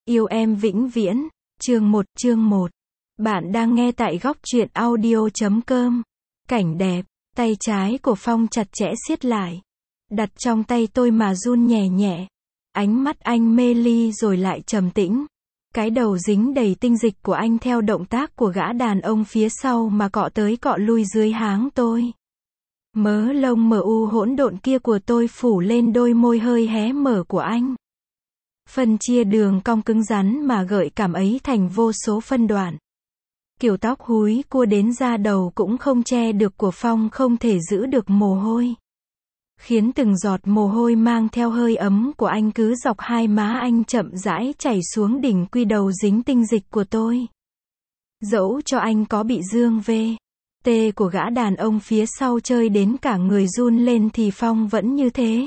Yêu em vĩnh viễn. Chương 1. Bạn đang nghe tại góc truyện audio.com. Cảnh đẹp. Tay trái của Phong chặt chẽ siết lại. Đặt trong tay tôi mà run nhẹ nhẹ. Ánh mắt anh mê ly rồi lại trầm tĩnh. Cái đầu dính đầy tinh dịch của anh theo động tác của gã đàn ông phía sau mà cọ tới cọ lui dưới háng tôi. Mớ lông mờ u hỗn độn kia của tôi phủ lên đôi môi hơi hé mở của anh. Phân chia đường cong cứng rắn mà gợi cảm ấy thành vô số phân đoạn. Kiểu tóc húi cua đến da đầu cũng không che được của Phong không thể giữ được mồ hôi. Khiến từng giọt mồ hôi mang theo hơi ấm của anh cứ dọc hai má anh chậm rãi chảy xuống đỉnh quy đầu dính tinh dịch của tôi. Dẫu cho anh có bị dương tê của gã đàn ông phía sau chơi đến cả người run lên thì Phong vẫn như thế.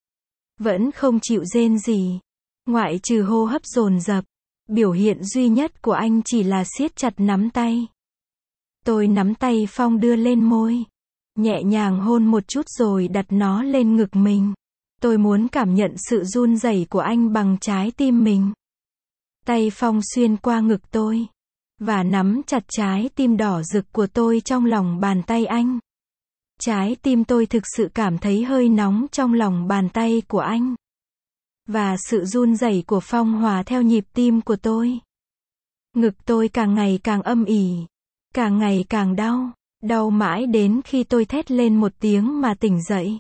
Vẫn không chịu rên gì. Ngoại trừ hô hấp dồn dập, biểu hiện duy nhất của anh chỉ là siết chặt nắm tay. Tôi nắm tay Phong đưa lên môi, nhẹ nhàng hôn một chút rồi đặt nó lên ngực mình. Tôi muốn cảm nhận sự run rẩy của anh bằng trái tim mình. Tay Phong xuyên qua ngực tôi, và nắm chặt trái tim đỏ rực của tôi trong lòng bàn tay anh. Trái tim tôi thực sự cảm thấy hơi nóng trong lòng bàn tay của anh. Và sự run rẩy của Phong hòa theo nhịp tim của tôi. Ngực tôi càng ngày càng âm ỉ, càng ngày càng đau, đau mãi đến khi tôi thét lên một tiếng mà tỉnh dậy.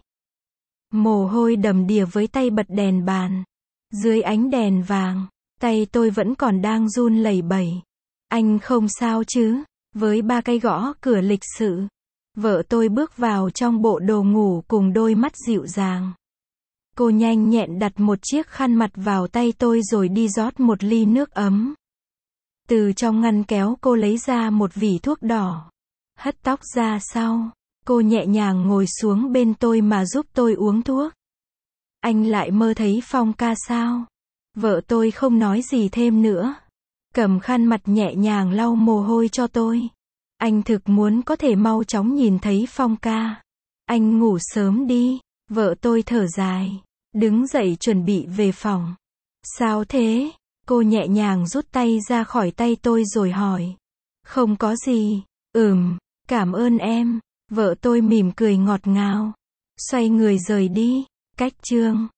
Mồ hôi đầm đìa với tay bật đèn bàn. Dưới ánh đèn vàng, tay tôi vẫn còn đang run lẩy bẩy. Anh không sao chứ? Với ba cái gõ cửa lịch sự, vợ tôi bước vào trong bộ đồ ngủ cùng đôi mắt dịu dàng. Cô nhanh nhẹn đặt một chiếc khăn mặt vào tay tôi rồi đi rót một ly nước ấm. Từ trong ngăn kéo cô lấy ra một vỉ thuốc đỏ. Hất tóc ra sau. Cô nhẹ nhàng ngồi xuống bên tôi mà giúp tôi uống thuốc. Anh lại mơ thấy Phong ca sao? Vợ tôi không nói gì thêm nữa. Cầm khăn mặt nhẹ nhàng lau mồ hôi cho tôi. Anh thực muốn có thể mau chóng nhìn thấy Phong ca. Anh ngủ sớm đi. Vợ tôi thở dài, đứng dậy chuẩn bị về phòng. Sao thế? Cô nhẹ nhàng rút tay ra khỏi tay tôi rồi hỏi. Không có gì. Cảm ơn em. Vợ tôi mỉm cười ngọt ngào. Xoay người rời đi. Cách chương